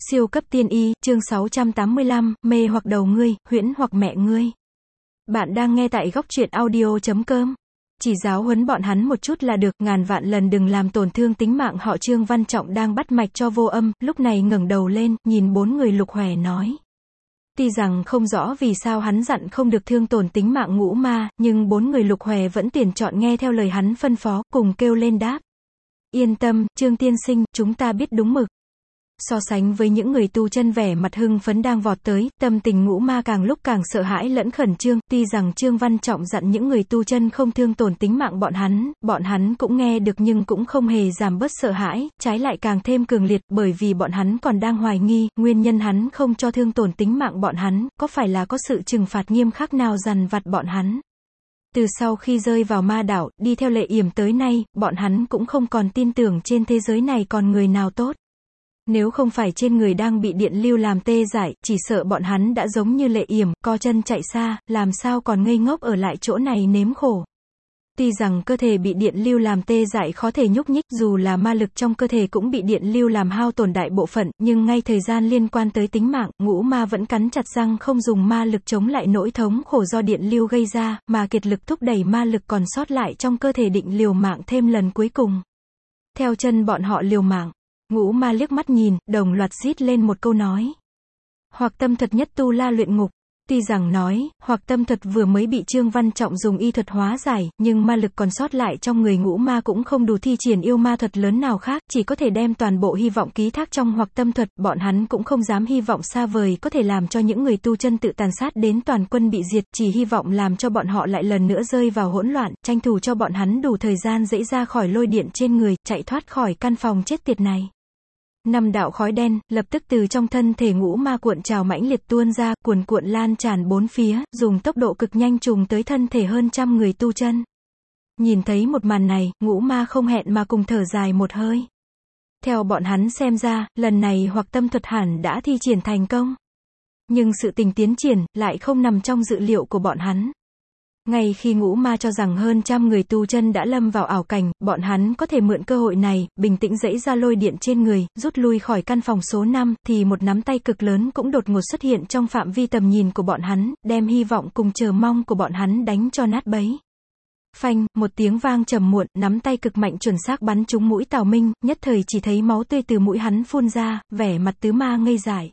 Siêu cấp tiên y, chương 685, mê hoặc đầu ngươi, huyễn hoặc mẹ ngươi. Bạn đang nghe tại góc truyện audio.com. Chỉ giáo huấn bọn hắn một chút là được, ngàn vạn lần đừng làm tổn thương tính mạng họ. Trương Văn Trọng đang bắt mạch cho Vô Âm, lúc này ngẩng đầu lên, nhìn bốn người Lục Hoè nói. Tuy rằng không rõ vì sao hắn dặn không được thương tổn tính mạng ngũ ma, nhưng bốn người Lục Hoè vẫn tuyển chọn nghe theo lời hắn phân phó, cùng kêu lên đáp. Yên tâm, Trương tiên sinh, chúng ta biết đúng mực. So sánh với những người tu chân vẻ mặt hưng phấn đang vọt tới, tâm tình ngũ ma càng lúc càng sợ hãi lẫn khẩn trương. Tuy rằng Trương Văn Trọng dặn những người tu chân không thương tổn tính mạng bọn hắn cũng nghe được nhưng cũng không hề giảm bớt sợ hãi, trái lại càng thêm cường liệt, bởi vì bọn hắn còn đang hoài nghi, nguyên nhân hắn không cho thương tổn tính mạng bọn hắn, có phải là có sự trừng phạt nghiêm khắc nào dằn vặt bọn hắn. Từ sau khi rơi vào ma đảo, đi theo Lệ Yểm tới nay, bọn hắn cũng không còn tin tưởng trên thế giới này còn người nào tốt. Nếu không phải trên người đang bị điện lưu làm tê dại, chỉ sợ bọn hắn đã giống như Lệ Yểm, co chân chạy xa, làm sao còn ngây ngốc ở lại chỗ này nếm khổ. Tuy rằng cơ thể bị điện lưu làm tê dại khó thể nhúc nhích, dù là ma lực trong cơ thể cũng bị điện lưu làm hao tổn đại bộ phận, nhưng ngay thời gian liên quan tới tính mạng, ngũ ma vẫn cắn chặt răng không dùng ma lực chống lại nỗi thống khổ do điện lưu gây ra, mà kiệt lực thúc đẩy ma lực còn sót lại trong cơ thể định liều mạng thêm lần cuối cùng. Theo chân bọn họ liều mạng. Ngũ ma liếc mắt nhìn, đồng loạt rít lên một câu nói. Hoặc tâm thuật nhất tu la luyện ngục. Tuy rằng nói, hoặc tâm thuật vừa mới bị Trương Văn Trọng dùng y thuật hóa giải, nhưng ma lực còn sót lại trong người ngũ ma cũng không đủ thi triển yêu ma thuật lớn nào khác, chỉ có thể đem toàn bộ hy vọng ký thác trong hoặc tâm thuật, bọn hắn cũng không dám hy vọng xa vời có thể làm cho những người tu chân tự tàn sát đến toàn quân bị diệt, chỉ hy vọng làm cho bọn họ lại lần nữa rơi vào hỗn loạn, tranh thủ cho bọn hắn đủ thời gian dẫy ra khỏi lôi điện trên người, chạy thoát khỏi căn phòng chết tiệt này. Năm đạo khói đen, lập tức từ trong thân thể ngũ ma cuộn trào mãnh liệt tuôn ra, cuồn cuộn lan tràn bốn phía, dùng tốc độ cực nhanh trùng tới thân thể hơn trăm người tu chân. Nhìn thấy một màn này, ngũ ma không hẹn mà cùng thở dài một hơi. Theo bọn hắn xem ra, lần này hoặc tâm thuật hẳn đã thi triển thành công. Nhưng sự tình tiến triển, lại không nằm trong dự liệu của bọn hắn. Ngay khi ngũ ma cho rằng hơn trăm người tu chân đã lâm vào ảo cảnh, bọn hắn có thể mượn cơ hội này, bình tĩnh dẫy ra lôi điện trên người, rút lui khỏi căn phòng số 5, thì một nắm tay cực lớn cũng đột ngột xuất hiện trong phạm vi tầm nhìn của bọn hắn, đem hy vọng cùng chờ mong của bọn hắn đánh cho nát bấy. Phanh, một tiếng vang trầm muộn, nắm tay cực mạnh chuẩn xác bắn trúng mũi Tào Minh, nhất thời chỉ thấy máu tươi từ mũi hắn phun ra, vẻ mặt tứ ma ngây dại.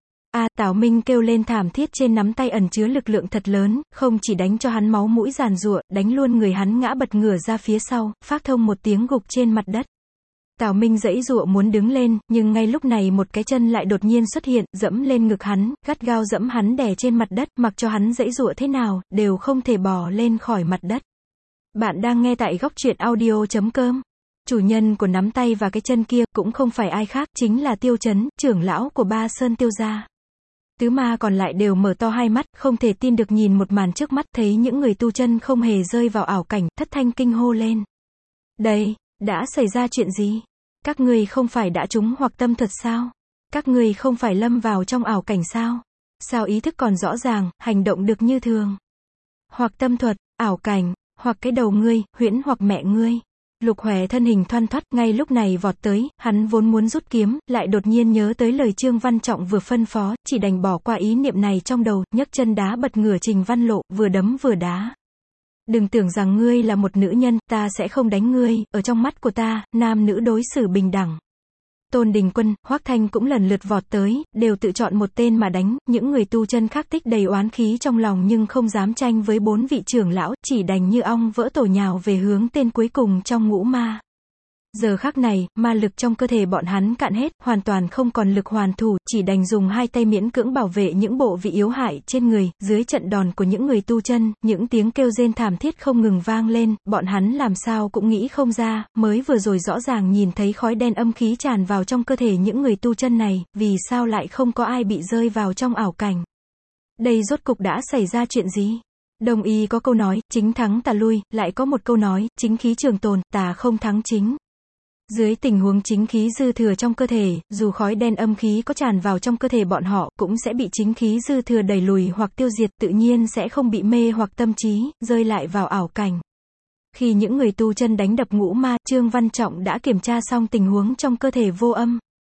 Tào Minh kêu lên thảm thiết, trên nắm tay ẩn chứa lực lượng thật lớn, không chỉ đánh cho hắn máu mũi giàn giụa, đánh luôn người hắn ngã bật ngửa ra phía sau, phát thông một tiếng gục trên mặt đất. Tào Minh giãy giụa muốn đứng lên, nhưng ngay lúc này một cái chân lại đột nhiên xuất hiện, dẫm lên ngực hắn, gắt gao dẫm hắn đè trên mặt đất, mặc cho hắn giãy giụa thế nào, đều không thể bò lên khỏi mặt đất. Bạn đang nghe tại góc truyện audio.com. Chủ nhân của nắm tay và cái chân kia, cũng không phải ai khác, chính là Tiêu Chấn, trưởng lão của Ba Sơn Tiêu gia. Tứ ma còn lại đều mở to hai mắt, không thể tin được nhìn một màn trước mắt, thấy những người tu chân không hề rơi vào ảo cảnh, thất thanh kinh hô lên. Đây, đã xảy ra chuyện gì? Các ngươi không phải đã trúng hoặc tâm thuật sao? Các ngươi không phải lâm vào trong ảo cảnh sao? Sao ý thức còn rõ ràng, hành động được như thường? Hoặc tâm thuật, ảo cảnh, hoặc cái đầu ngươi, huyễn hoặc mẹ ngươi. Lục Hoè thân hình thoăn thoắt, ngay lúc này vọt tới, hắn vốn muốn rút kiếm, lại đột nhiên nhớ tới lời Trương Văn Trọng vừa phân phó, chỉ đành bỏ qua ý niệm này trong đầu, nhấc chân đá bật ngửa Trình Văn Lộ, vừa đấm vừa đá. Đừng tưởng rằng ngươi là một nữ nhân, ta sẽ không đánh ngươi, ở trong mắt của ta, nam nữ đối xử bình đẳng. Tôn Đình Quân, Hoắc Thanh cũng lần lượt vọt tới, đều tự chọn một tên mà đánh, những người tu chân khác tích đầy oán khí trong lòng nhưng không dám tranh với bốn vị trưởng lão, chỉ đành như ong vỡ tổ nhào về hướng tên cuối cùng trong ngũ ma. Giờ khắc này, ma lực trong cơ thể bọn hắn cạn hết, hoàn toàn không còn lực hoàn thủ, chỉ đành dùng hai tay miễn cưỡng bảo vệ những bộ vị yếu hại trên người, dưới trận đòn của những người tu chân, những tiếng kêu rên thảm thiết không ngừng vang lên, bọn hắn làm sao cũng nghĩ không ra, mới vừa rồi rõ ràng nhìn thấy khói đen âm khí tràn vào trong cơ thể những người tu chân này, vì sao lại không có ai bị rơi vào trong ảo cảnh. Đây rốt cục đã xảy ra chuyện gì? Đông y có câu nói, chính thắng tà lui, lại có một câu nói, chính khí trường tồn, tà không thắng chính. Dưới tình huống chính khí dư thừa trong cơ thể, dù khói đen âm khí có tràn vào trong cơ thể bọn họ, cũng sẽ bị chính khí dư thừa đẩy lùi hoặc tiêu diệt, tự nhiên sẽ không bị mê hoặc tâm trí, rơi lại vào ảo cảnh. Khi những người tu chân đánh đập ngũ ma, Trương Văn Trọng đã kiểm tra xong tình huống trong cơ thể Vô Âm.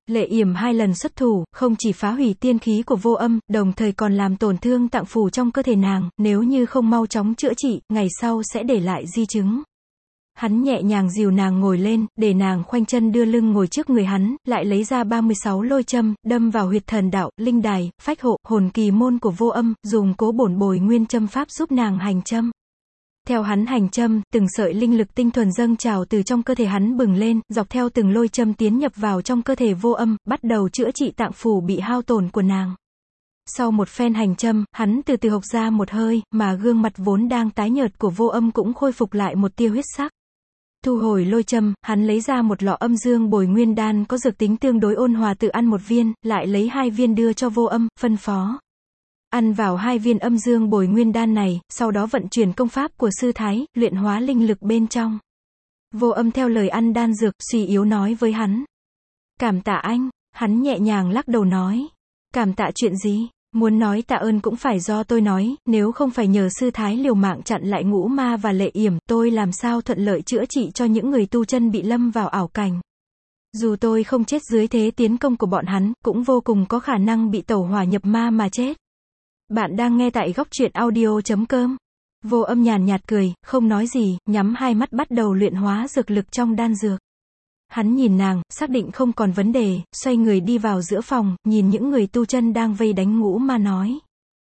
Lệ Yểm 2 lần xuất thủ, không chỉ phá hủy tiên khí của Vô Âm, đồng thời còn làm tổn thương tạng phủ trong cơ thể nàng, nếu như không mau chóng chữa trị, ngày sau sẽ để lại di chứng. Hắn nhẹ nhàng dìu nàng ngồi lên, để nàng khoanh chân đưa lưng ngồi trước người hắn, lại lấy ra 36 lôi châm, đâm vào huyệt thần đạo, linh đài, phách hộ, hồn kỳ môn của Vô Âm, dùng Cố Bổn Bồi Nguyên châm pháp giúp nàng hành châm. Theo hắn hành châm, từng sợi linh lực tinh thuần dâng trào từ trong cơ thể hắn bừng lên, dọc theo từng lôi châm tiến nhập vào trong cơ thể Vô Âm, bắt đầu chữa trị tạng phủ bị hao tổn của nàng. Sau một phen hành châm, hắn từ từ hộc ra một hơi, mà gương mặt vốn đang tái nhợt của Vô Âm cũng khôi phục lại một tia huyết sắc. Thu hồi lôi châm, hắn lấy ra một lọ âm dương bồi nguyên đan có dược tính tương đối ôn hòa, tự ăn một viên, lại lấy 2 viên đưa cho Vô Âm, phân phó. Ăn vào 2 viên âm dương bồi nguyên đan này, sau đó vận chuyển công pháp của sư thái, luyện hóa linh lực bên trong. Vô Âm theo lời ăn đan dược, suy yếu nói với hắn. Cảm tạ anh, hắn nhẹ nhàng lắc đầu nói. Cảm tạ chuyện gì? Muốn nói tạ ơn cũng phải do tôi nói, nếu không phải nhờ sư thái liều mạng chặn lại Ngũ Ma và Lệ Yểm, tôi làm sao thuận lợi chữa trị cho những người tu chân bị lâm vào ảo cảnh. Dù tôi không chết dưới thế tiến công của bọn hắn, cũng vô cùng có khả năng bị tẩu hỏa nhập ma mà chết. Bạn đang nghe tại Góc Truyện Audio.com. Vô Âm nhàn nhạt cười, không nói gì, nhắm hai mắt bắt đầu luyện hóa dược lực trong đan dược. Hắn nhìn nàng, xác định không còn vấn đề, xoay người đi vào giữa phòng, nhìn những người tu chân đang vây đánh Ngũ Ma nói.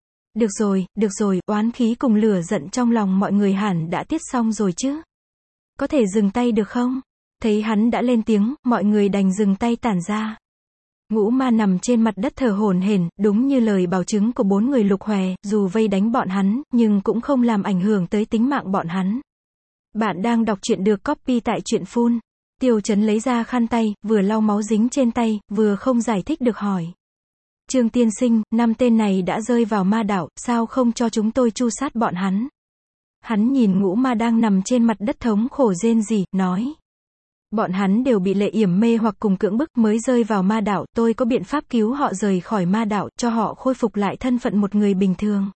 Được rồi, oán khí cùng lửa giận trong lòng mọi người hẳn đã tiết xong rồi chứ. Có thể dừng tay được không? Thấy hắn đã lên tiếng, mọi người đành dừng tay tản ra. Ngũ Ma nằm trên mặt đất thở hổn hển, đúng như lời bảo chứng của 4 người Lục Hòe, dù vây đánh bọn hắn, nhưng cũng không làm ảnh hưởng tới tính mạng bọn hắn. Bạn đang đọc truyện được copy tại truyện Phun. Tiêu Chấn lấy ra khăn tay, vừa lau máu dính trên tay, vừa không giải thích được hỏi. Trương tiên sinh, 5 tên này đã rơi vào ma đảo, sao không cho chúng tôi tru sát bọn hắn? Hắn nhìn Ngũ Ma đang nằm trên mặt đất thống khổ rên rỉ, nói. Bọn hắn đều bị Lệ Yểm mê hoặc cùng cưỡng bức mới rơi vào ma đảo, tôi có biện pháp cứu họ rời khỏi ma đảo, cho họ khôi phục lại thân phận một người bình thường.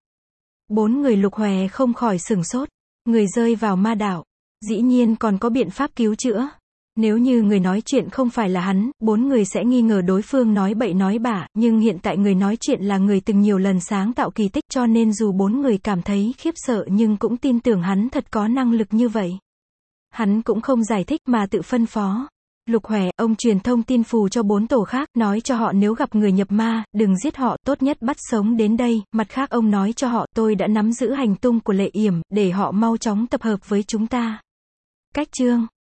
4 người Lục Hòe không khỏi sửng sốt. Người rơi vào ma đảo, dĩ nhiên còn có biện pháp cứu chữa. Nếu như người nói chuyện không phải là hắn, 4 người sẽ nghi ngờ đối phương nói bậy nói bạ, nhưng hiện tại người nói chuyện là người từng nhiều lần sáng tạo kỳ tích, cho nên dù 4 người cảm thấy khiếp sợ nhưng cũng tin tưởng hắn thật có năng lực như vậy. Hắn cũng không giải thích mà tự phân phó. Lục Hòe, ông truyền thông tin phù cho 4 tổ khác, nói cho họ nếu gặp người nhập ma, đừng giết họ, tốt nhất bắt sống đến đây. Mặt khác ông nói cho họ, tôi đã nắm giữ hành tung của Lệ Yểm, để họ mau chóng tập hợp với chúng ta. Cách chương